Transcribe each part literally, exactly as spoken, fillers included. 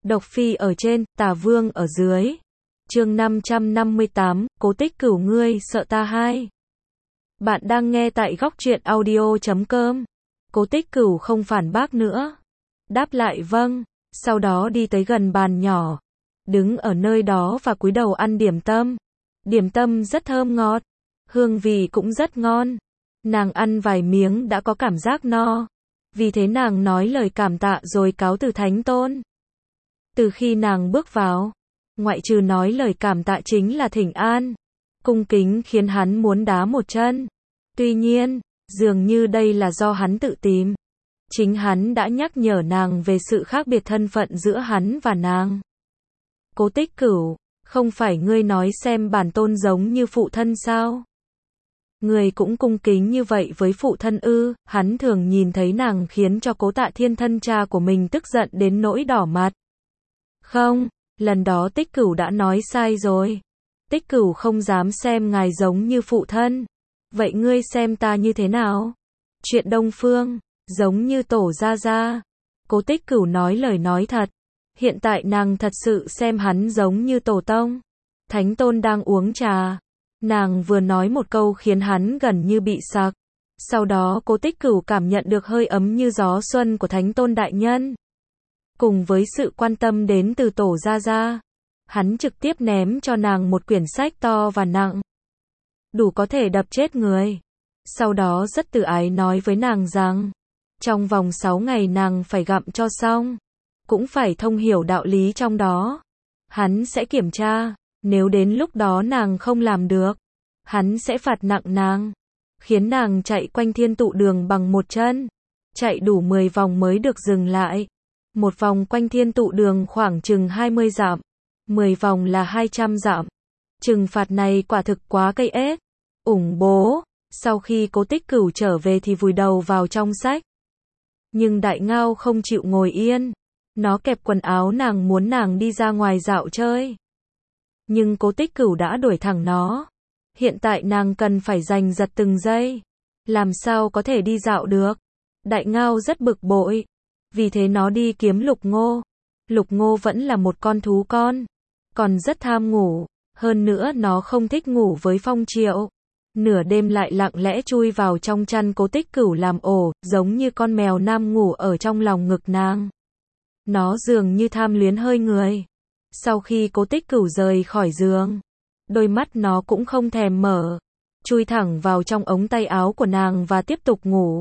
Độc Phi ở trên, Tả Vương ở dưới. Chương năm trăm năm mươi tám, Cố Tích Cửu ngươi sợ ta hai. Bạn đang nghe tại góc truyện audio chấm com. Cố Tích Cửu không phản bác nữa. Đáp lại vâng, sau đó đi tới gần bàn nhỏ. Đứng ở nơi đó và cúi đầu ăn điểm tâm. Điểm tâm rất thơm ngọt. Hương vị cũng rất ngon. Nàng ăn vài miếng đã có cảm giác no. Vì thế nàng nói lời cảm tạ rồi cáo từ Thánh Tôn. Từ khi nàng bước vào, ngoại trừ nói lời cảm tạ chính là thỉnh an. Cung kính khiến hắn muốn đá một chân. Tuy nhiên, dường như đây là do hắn tự tìm. Chính hắn đã nhắc nhở nàng về sự khác biệt thân phận giữa hắn và nàng. Cố Tích Cửu, không phải ngươi nói xem bản tôn giống như phụ thân sao? Ngươi cũng cung kính như vậy với phụ thân ư? Hắn thường nhìn thấy nàng khiến cho Cố Tạ Thiên thân cha của mình tức giận đến nỗi đỏ mặt. Không, lần đó Tích Cửu đã nói sai rồi. Tích Cửu không dám xem ngài giống như phụ thân. Vậy ngươi xem ta như thế nào? Chuyện Đông Phương, giống như tổ gia gia. Cố Tích Cửu nói lời nói thật. Hiện tại nàng thật sự xem hắn giống như tổ tông. Thánh Tôn đang uống trà. Nàng vừa nói một câu khiến hắn gần như bị sặc. Sau đó Cố Tích Cửu cảm nhận được hơi ấm như gió xuân của Thánh Tôn đại nhân. Cùng với sự quan tâm đến từ tổ gia gia, hắn trực tiếp ném cho nàng một quyển sách to và nặng. Đủ có thể đập chết người. Sau đó rất từ ái nói với nàng rằng, trong vòng sáu ngày nàng phải gặm cho xong. Cũng phải thông hiểu đạo lý trong đó. Hắn sẽ kiểm tra, nếu đến lúc đó nàng không làm được, hắn sẽ phạt nặng nàng. Khiến nàng chạy quanh thiên tụ đường bằng một chân. Chạy đủ mười vòng mới được dừng lại. Một vòng quanh thiên tụ đường khoảng chừng hai mươi dặm. mười vòng là hai trăm dặm. Trừng phạt này quả thực quá cây ếch. Ủng bố. Sau khi Cố Tích Cửu trở về thì vùi đầu vào trong sách. Nhưng Đại Ngao không chịu ngồi yên. Nó kẹp quần áo nàng muốn nàng đi ra ngoài dạo chơi. Nhưng Cố Tích Cửu đã đuổi thẳng nó. Hiện tại nàng cần phải giành giật từng giây. Làm sao có thể đi dạo được. Đại Ngao rất bực bội. Vì thế nó đi kiếm Lục Ngô. Lục Ngô vẫn là một con thú con. Còn rất tham ngủ. Hơn nữa nó không thích ngủ với Phong Triệu. Nửa đêm lại lặng lẽ chui vào trong chăn Cố Tích Cửu làm ổ, giống như con mèo nam ngủ ở trong lòng ngực nàng. Nó dường như tham luyến hơi người. Sau khi Cố Tích Cửu rời khỏi giường, đôi mắt nó cũng không thèm mở. Chui thẳng vào trong ống tay áo của nàng và tiếp tục ngủ.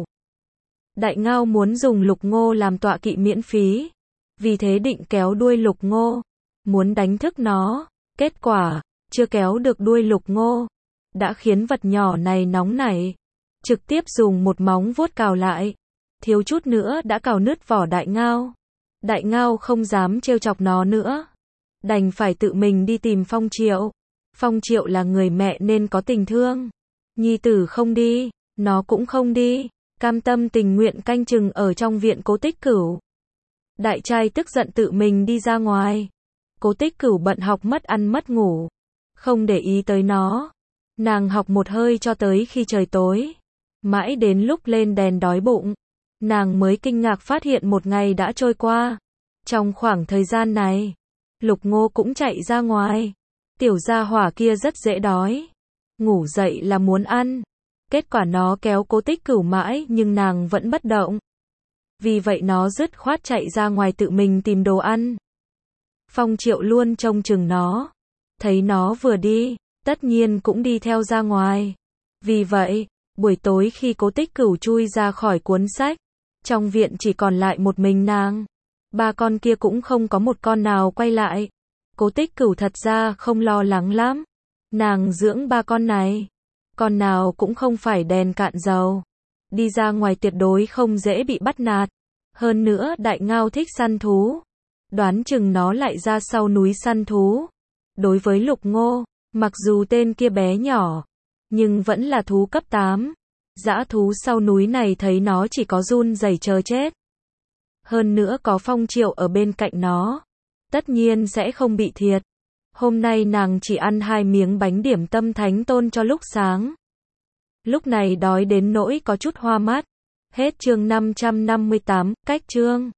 Đại Ngao muốn dùng Lục Ngô làm tọa kỵ miễn phí. Vì thế định kéo đuôi Lục Ngô. Muốn đánh thức nó. Kết quả, chưa kéo được đuôi Lục Ngô. Đã khiến vật nhỏ này nóng nảy. Trực tiếp dùng một móng vuốt cào lại. Thiếu chút nữa đã cào nứt vỏ Đại Ngao. Đại Ngao không dám trêu chọc nó nữa. Đành phải tự mình đi tìm Phong Triệu. Phong Triệu là người mẹ nên có tình thương. Nhi tử không đi, nó cũng không đi. Cam tâm tình nguyện canh chừng ở trong viện Cố Tích Cửu. Đại trai tức giận tự mình đi ra ngoài. Cố Tích Cửu bận học mất ăn mất ngủ. Không để ý tới nó. Nàng học một hơi cho tới khi trời tối. Mãi đến lúc lên đèn đói bụng. Nàng mới kinh ngạc phát hiện một ngày đã trôi qua. Trong khoảng thời gian này, Lục Ngô cũng chạy ra ngoài. Tiểu gia hỏa kia rất dễ đói. Ngủ dậy là muốn ăn. Kết quả nó kéo Cố Tích Cửu mãi nhưng nàng vẫn bất động. Vì vậy nó dứt khoát chạy ra ngoài tự mình tìm đồ ăn. Phong Triệu luôn trông chừng nó. Thấy nó vừa đi, tất nhiên cũng đi theo ra ngoài. Vì vậy, buổi tối khi Cố Tích Cửu chui ra khỏi cuốn sách, trong viện chỉ còn lại một mình nàng. Ba con kia cũng không có một con nào quay lại. Cố Tích Cửu thật ra không lo lắng lắm. Nàng dưỡng ba con này. Con nào cũng không phải đèn cạn dầu. Đi ra ngoài tuyệt đối không dễ bị bắt nạt. Hơn nữa Đại Ngao thích săn thú. Đoán chừng nó lại ra sau núi săn thú. Đối với Lục Ngô, mặc dù tên kia bé nhỏ, nhưng vẫn là thú cấp tám. Dã thú sau núi này thấy nó chỉ có run rẩy chờ chết. Hơn nữa có Phong Triệu ở bên cạnh nó. Tất nhiên sẽ không bị thiệt. Hôm nay nàng chỉ ăn hai miếng bánh điểm tâm Thánh Tôn cho lúc sáng. Lúc này đói đến nỗi có chút hoa mắt. Hết chương năm trăm năm mươi tám, cách chương.